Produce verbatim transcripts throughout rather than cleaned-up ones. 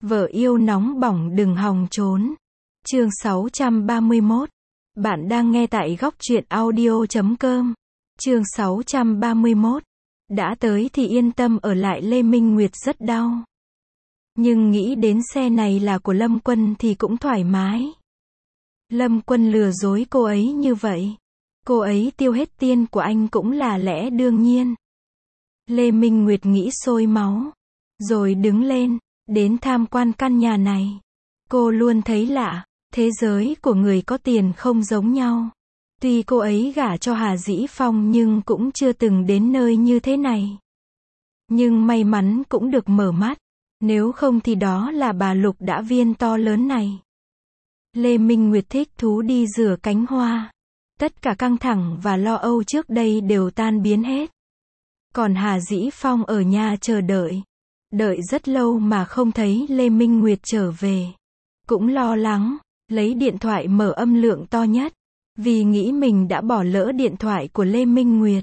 Vợ yêu nóng bỏng đừng hòng trốn. Chương sáu trăm ba mươi mốt. Bạn đang nghe tại góc truyện audio chấm com. Chương sáu trăm ba mươi mốt. Đã tới thì yên tâm ở lại. Lê Minh Nguyệt rất đau. Nhưng nghĩ đến xe này là của Lâm Quân thì cũng thoải mái. Lâm Quân lừa dối cô ấy như vậy. Cô ấy tiêu hết tiền của anh cũng là lẽ đương nhiên. Lê Minh Nguyệt nghĩ sôi máu. Rồi đứng lên, đến tham quan căn nhà này. Cô luôn thấy lạ, thế giới của người có tiền không giống nhau. Tuy cô ấy gả cho Hà Dĩ Phong nhưng cũng chưa từng đến nơi như thế này. Nhưng may mắn cũng được mở mắt. Nếu không thì đó là bà Lục đã viên to lớn này. Lê Minh Nguyệt thích thú đi rửa cánh hoa. Tất cả căng thẳng và lo âu trước đây đều tan biến hết. Còn Hà Dĩ Phong ở nhà chờ đợi. Đợi rất lâu mà không thấy Lê Minh Nguyệt trở về. Cũng lo lắng, lấy điện thoại mở âm lượng to nhất. Vì nghĩ mình đã bỏ lỡ điện thoại của Lê Minh Nguyệt.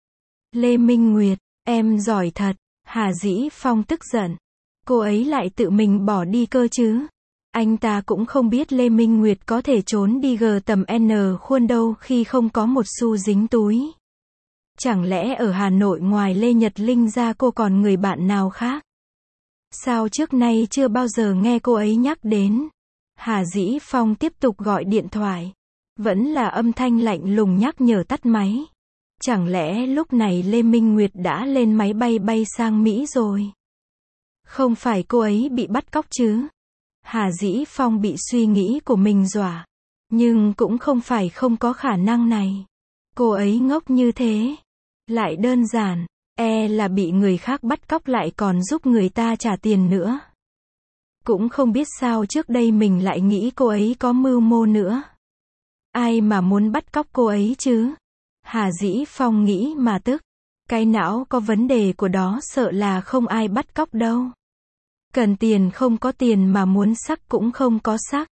Lê Minh Nguyệt, em giỏi thật. Hà Dĩ Phong tức giận. Cô ấy lại tự mình bỏ đi cơ chứ. Anh ta cũng không biết Lê Minh Nguyệt có thể trốn đi G tầm N khuôn đâu khi không có một xu dính túi. Chẳng lẽ ở Hà Nội ngoài Lê Nhật Linh ra cô còn người bạn nào khác? Sao trước nay chưa bao giờ nghe cô ấy nhắc đến? Hà Dĩ Phong tiếp tục gọi điện thoại. Vẫn là âm thanh lạnh lùng nhắc nhở tắt máy. Chẳng lẽ lúc này Lê Minh Nguyệt đã lên máy bay bay sang Mỹ rồi? Không phải cô ấy bị bắt cóc chứ? Hà Dĩ Phong bị suy nghĩ của mình dọa. Nhưng cũng không phải không có khả năng này. Cô ấy ngốc như thế. Lại đơn giản, e là bị người khác bắt cóc lại còn giúp người ta trả tiền nữa. Cũng không biết sao trước đây mình lại nghĩ cô ấy có mưu mô nữa. Ai mà muốn bắt cóc cô ấy chứ? Hà Dĩ Phong nghĩ mà tức. Cái não có vấn đề của đó sợ là không ai bắt cóc đâu. Cần tiền không có tiền mà muốn sắc cũng không có sắc.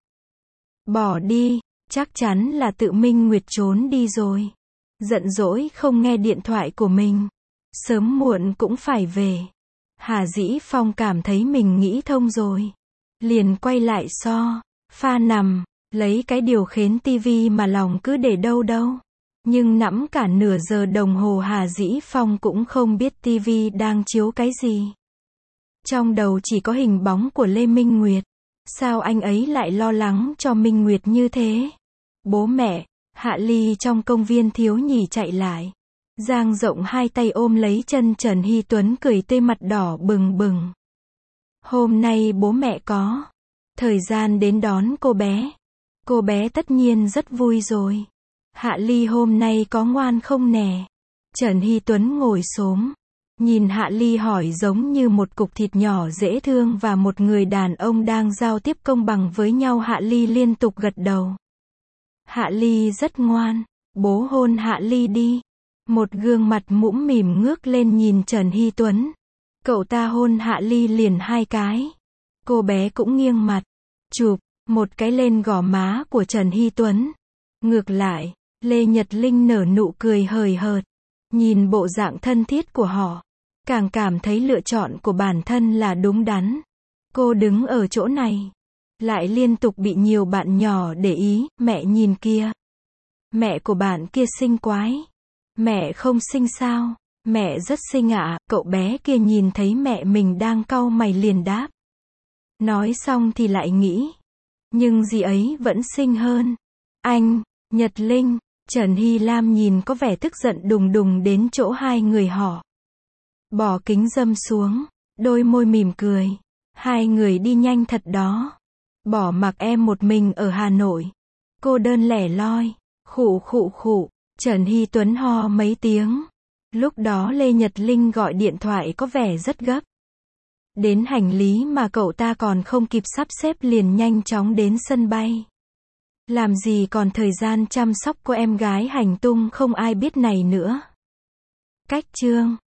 Bỏ đi, chắc chắn là tự Minh Nguyệt trốn đi rồi. Giận dỗi không nghe điện thoại của mình. Sớm muộn cũng phải về. Hà Dĩ Phong cảm thấy mình nghĩ thông rồi. Liền quay lại so, pha nằm, lấy cái điều khiển tivi mà lòng cứ để đâu đâu. Nhưng nẫm cả nửa giờ đồng hồ Hà Dĩ Phong cũng không biết tivi đang chiếu cái gì. Trong đầu chỉ có hình bóng của Lê Minh Nguyệt. Sao anh ấy lại lo lắng cho Minh Nguyệt như thế? Bố mẹ, Hạ Ly trong công viên thiếu nhì chạy lại. Dang rộng hai tay ôm lấy chân Trần Hy Tuấn cười tươi mặt đỏ bừng bừng. Hôm nay bố mẹ có thời gian đến đón cô bé. Cô bé tất nhiên rất vui rồi. Hạ Ly hôm nay có ngoan không nè? Trần Hy Tuấn ngồi xổm. Nhìn Hạ Ly hỏi giống như một cục thịt nhỏ dễ thương và một người đàn ông đang giao tiếp công bằng với nhau. Hạ Ly liên tục gật đầu. Hạ Ly rất ngoan. Bố hôn Hạ Ly đi. Một gương mặt mũm mỉm ngước lên nhìn Trần Hy Tuấn. Cậu ta hôn Hạ Ly liền hai cái. Cô bé cũng nghiêng mặt. Chụp một cái lên gò má của Trần Hy Tuấn. Ngược lại, Lê Nhật Linh nở nụ cười hời hợt. Nhìn bộ dạng thân thiết của họ. Càng cảm thấy lựa chọn của bản thân là đúng đắn. Cô đứng ở chỗ này. Lại liên tục bị nhiều bạn nhỏ để ý. Mẹ nhìn kia. Mẹ của bạn kia xinh quái. Mẹ không xinh sao? Mẹ rất xinh ạ. Cậu bé kia nhìn thấy mẹ mình đang cau mày liền đáp. Nói xong thì lại nghĩ. Nhưng dì ấy vẫn xinh hơn. Anh, Nhật Linh, Trần Hy Lam nhìn có vẻ tức giận đùng đùng đến chỗ hai người họ. Bỏ kính râm xuống. Đôi môi mỉm cười. Hai người đi nhanh thật đó. Bỏ mặc em một mình ở Hà Nội. Cô đơn lẻ loi. Khụ khụ khụ. Trần Hy Tuấn ho mấy tiếng. Lúc đó Lê Nhật Linh gọi điện thoại có vẻ rất gấp. Đến hành lý mà cậu ta còn không kịp sắp xếp liền nhanh chóng đến sân bay. Làm gì còn thời gian chăm sóc cô em gái hành tung không ai biết này nữa. Cách chương